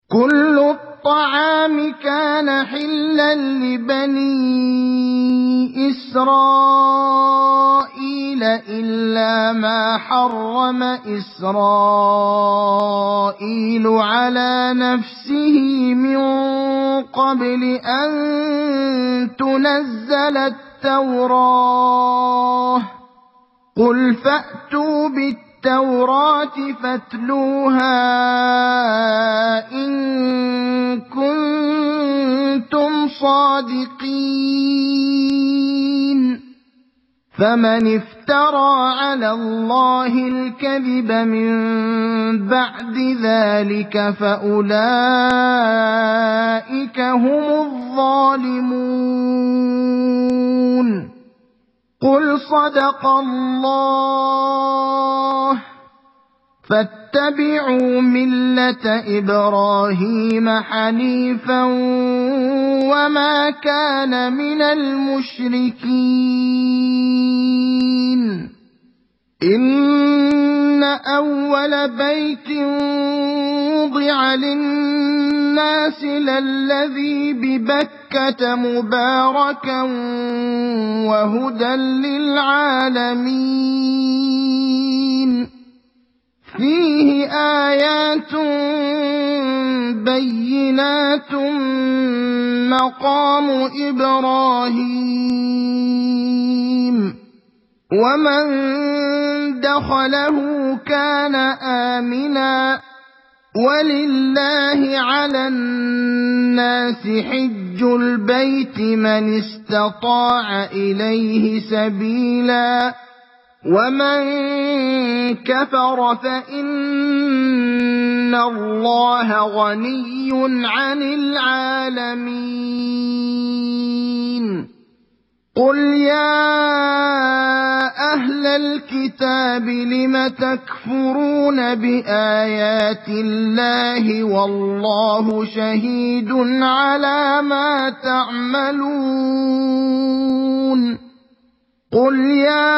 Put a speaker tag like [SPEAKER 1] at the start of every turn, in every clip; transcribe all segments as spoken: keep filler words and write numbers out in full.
[SPEAKER 1] كل الطعام كان حلا لبني إسرائيل إلا ما حرم إسرائيل على نفسه من قبل أن تنزل التوراة قل فأتوا بالتوراة فاتلوها إن كنتم صادقين فمن افترى على الله الكذب من بعد ذلك فأولئك هم الظالمون قل صدق الله فاتبعوا ملة إبراهيم حنيفا وما كان من المشركين إن أول بيت وضع للناس للذي ببكة مباركا وهدى للعالمين فيه آيات بينات مقام إبراهيم ومن دخله كان آمنا ولله على الناس حج البيت من استطاع إليه سبيلا ومن كفر فإن الله غني عن العالمين قل يا أهل الكتاب لم تكفرون بآيات الله والله شهيد على ما تعملون قل يا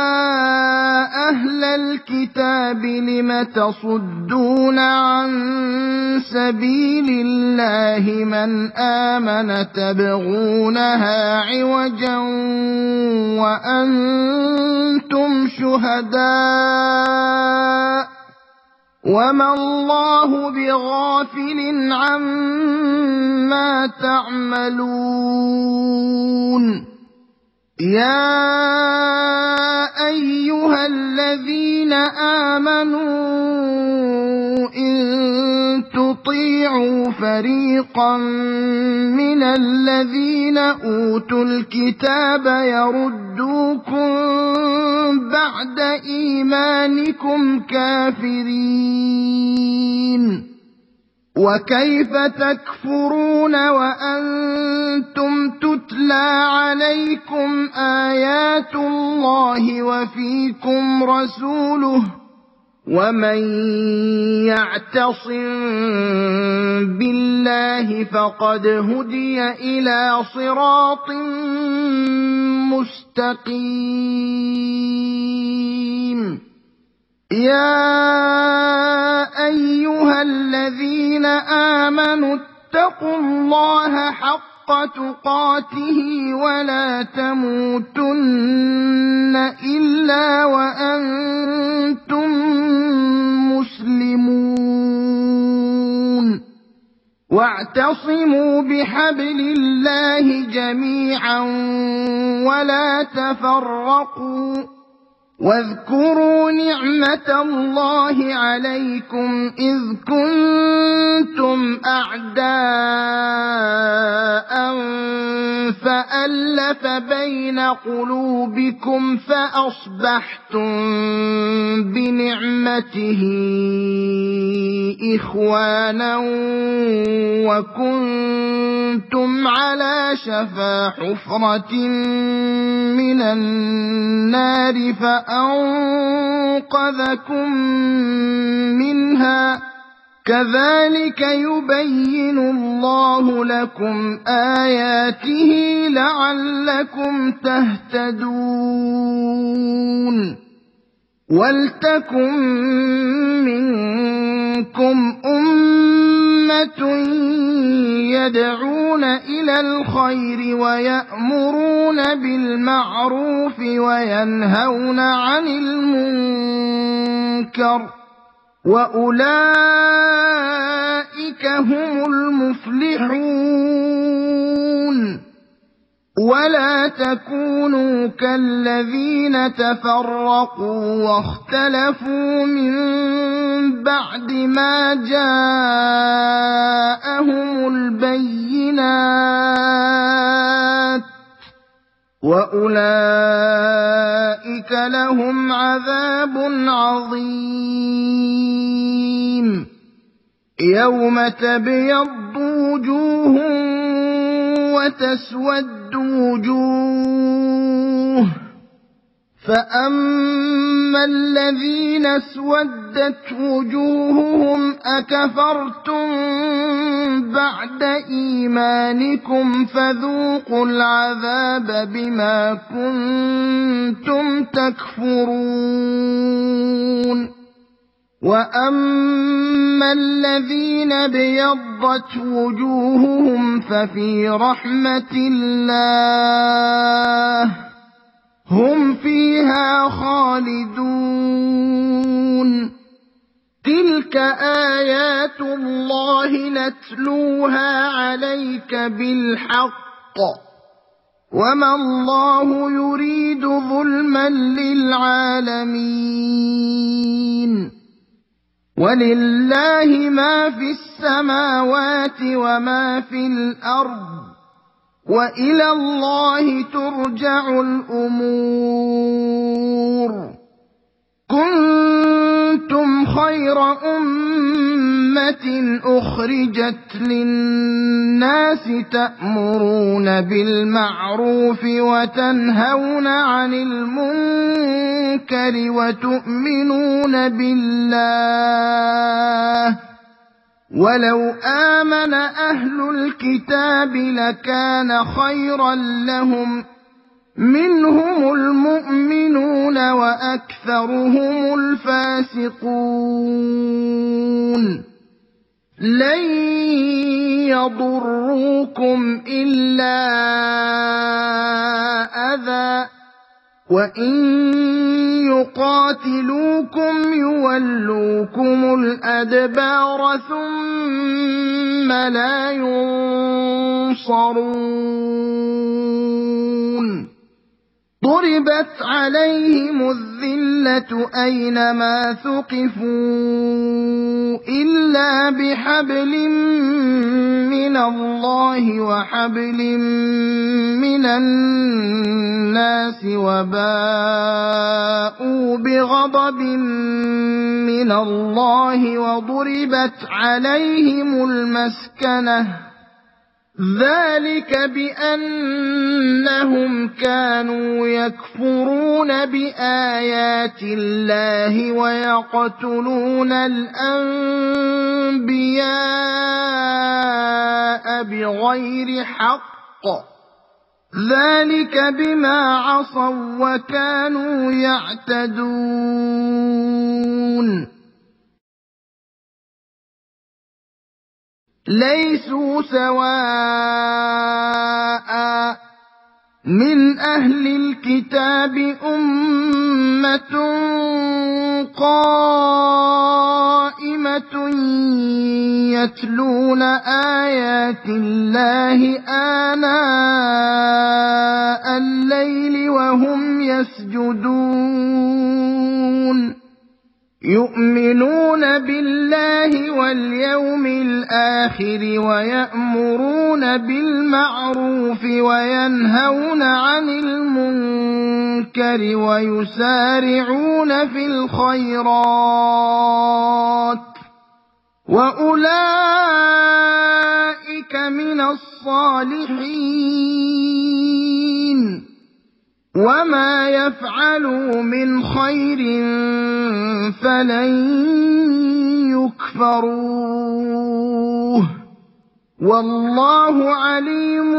[SPEAKER 1] أهل الكتاب لم تصدون عن سبيل الله من آمن تبغونها عوجا وأنتم شهداء وما الله بغافل عما تعملون يا أيها الذين آمنوا إن تطيعوا فريقا من الذين أوتوا الكتاب يردوكم بعد إيمانكم كافرين وكيف تكفرون وأنتم تتلى عليكم آيات الله وفيكم رسوله ومن يعتصم بالله فقد هدي إلى صراط مستقيم يا أيها الذين آمنوا اتقوا الله حق تقاته ولا تموتن إلا وأنتم مسلمون واعتصموا بحبل الله جميعا ولا تفرقوا واذكروا نعمة الله عليكم إذ كنتم أعداء فألف بين قلوبكم فأصبحتم بنعمته إخوانا وكنتم على شفا حفرة من النار فأنقذكم منها كذلك يبين الله لكم آياته لعلكم تهتدون ولتكن منكم أمة أمة يدعون إلى الخير ويأمرون بالمعروف وينهون عن المنكر وأولئك هم المفلحون ولا تكونوا كالذين تفرقوا واختلفوا من بعد ما جاءهم البينات وأولئك لهم عذاب عظيم يوم تبيض وجوه وتسود وجوه فأما الذين اسودت وجوههم أكفرتم بعد إيمانكم فذوقوا العذاب بما كنتم تكفرون وأما الذين ابيضت وجوههم ففي رحمة الله هم فيها خالدون تلك آيات الله نتلوها عليك بالحق وما الله يريد ظلما للعالمين ولله ما في السماوات وما في الأرض وإلى الله ترجع الأمور كنتم خير أمة أخرجت للناس تأمرون بالمعروف وتنهون عن المنكر وتؤمنون بالله ولو آمن أهل الكتاب لكان خيرا لهم منهم المؤمنون وأكثرهم الفاسقون لن يضروكم إلا أذى وإن يقاتلوكم يولوكم الأدبار ثم لا ينصرون ضربت عليهم الذلة أينما ثقفوا إلا بحبل من الله وحبل من الناس وباءوا بغضب من الله وضربت عليهم المسكنة ذلك بأنهم كانوا يكفرون بآيات الله ويقتلون الأنبياء بغير حق ذلك بما عصوا وكانوا يعتدون ليسوا سواء من أهل الكتاب أمة قائمة يتلون آيات الله آناء الليل وهم يسجدون يؤمنون بالله واليوم الآخر ويأمرون بالمعروف وينهون عن المنكر ويسارعون في الخيرات وأولئك من الصالحين وما يفعلوا من خير فلن يكفروه والله عليم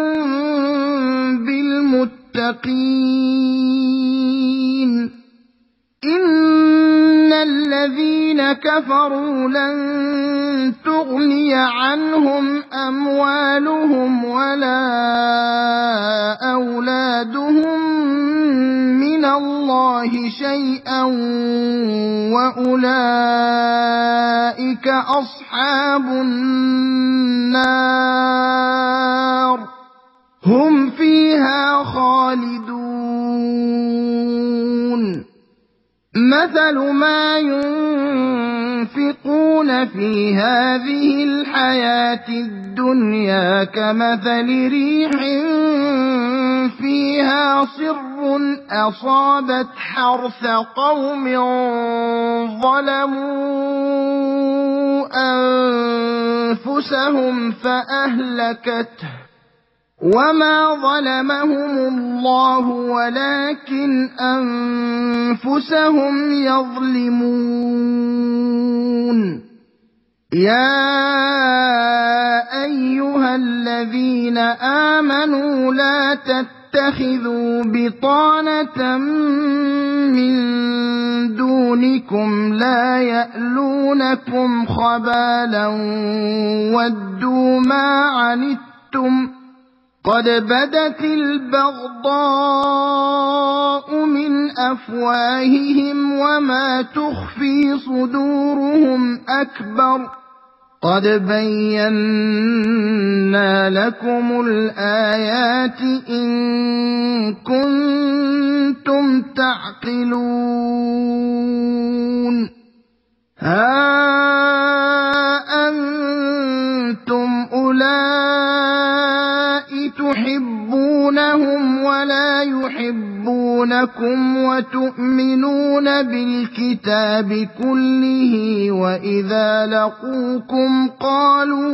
[SPEAKER 1] بالمتقين إن الذين كفروا لن تغني عنهم أموالهم ولا أولادهم من الله شيئا وأولئك أصحاب النار هم فيها خالدون مثل ما ينفقون في هذه الحياة الدنيا كمثل ريح فيها صر أصابت حرث قوم ظلموا أنفسهم فأهلكته وما ظلمهم الله ولكن أنفسهم يظلمون يا أيها الذين آمنوا لا تتخذوا بطانة من دونكم لا يألونكم خبالا ودوا ما عنتم قد بدت البغضاء من أفواههم وما تخفي صدورهم أكبر قد بينا لكم الآيات إن كنتم تعقلون ها أنتم أولئك تحبونهم ولا يحبونكم وتؤمنون بالكتاب كله وإذا لقوكم قالوا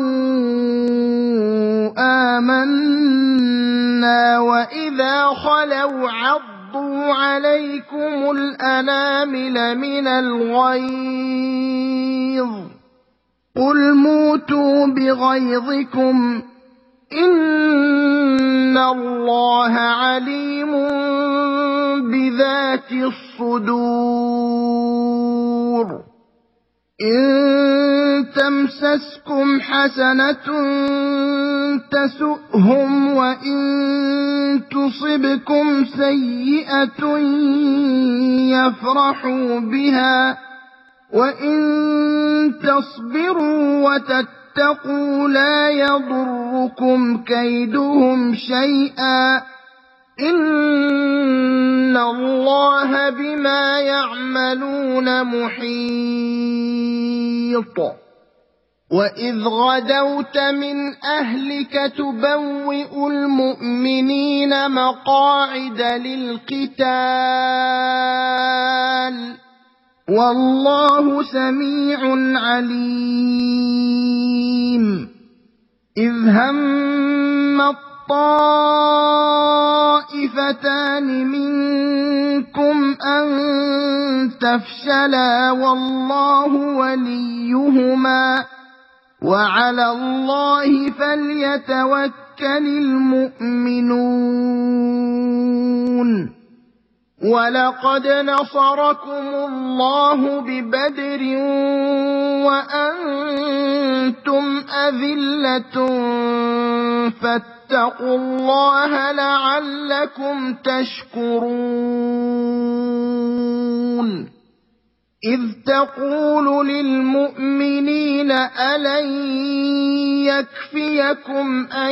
[SPEAKER 1] آمنا وإذا خلوا عضوا عليكم الأنامل من الغيظ قل موتوا بغيظكم إن الله عليم بذات الصدور إن تمسسكم حسنة تسؤهم وإن تصبكم سيئة يفرحوا بها وإن تصبروا وتتقوا لا يضركم كيدهم شيئا إن الله بما يعملون محيط وإذ غدوت من أهلك تبوئ المؤمنين مقاعد للقتال والله سميع عليم إذ هم الطائفتان منكم أن تفشلا والله وليهما وعلى الله فليتوكل المؤمنون ولقد نصركم الله ببدر وأنتم أذلة فاتقوا الله لعلكم تشكرون إذ تقول للمؤمنين ألن يكفيكم أن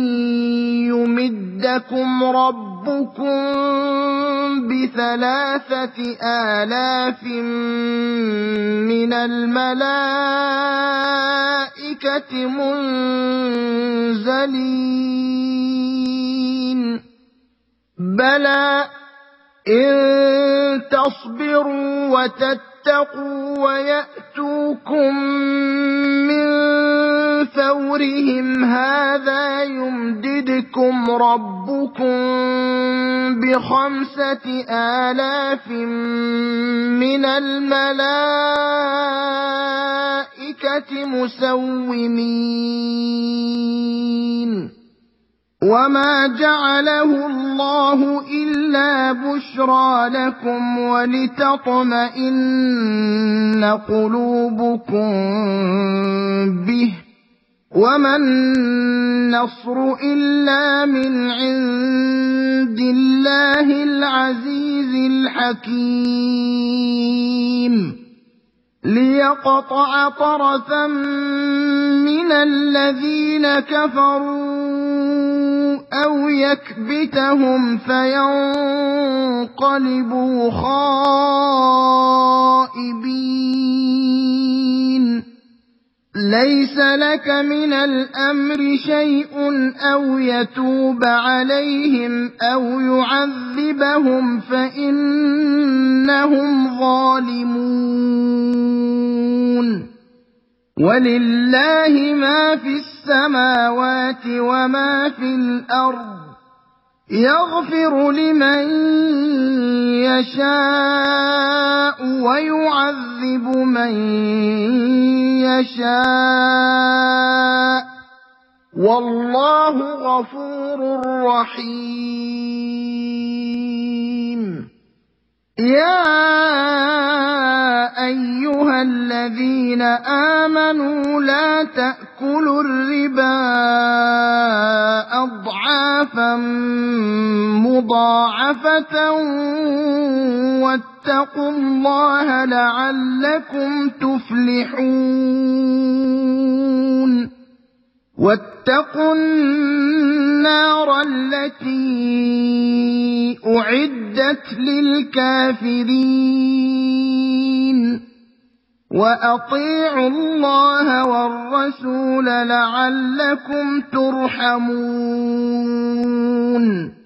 [SPEAKER 1] يمدكم ربكم بثلاثة آلاف من الملائكة منزلين بلى إن تصبروا وتتقوا ويأتوكم من فورهم هذا يمددكم ربكم بخمسة آلاف من الملائكة مسومين وما جعله الله إلا بشرى لكم ولتطمئن قلوبكم وما النصر إلا من عند الله العزيز الحكيم ليقطع طرفا من الذين كفروا أو يكبتهم فينقلبوا خائبين ليس لك من الأمر شيء أو يتوب عليهم أو يعذبهم فإنهم ظالمون ولله ما في السماوات وما في الأرض يغفر لمن يشاء ويعذب من يشاء والله غفور رحيم يا أيها الذين آمنوا لا تأكلوا الربا أضعافا مضاعفة واتقوا الله لعلكم تفلحون واتقوا النار التي أعدت للكافرين وأطيعوا الله والرسول لعلكم ترحمون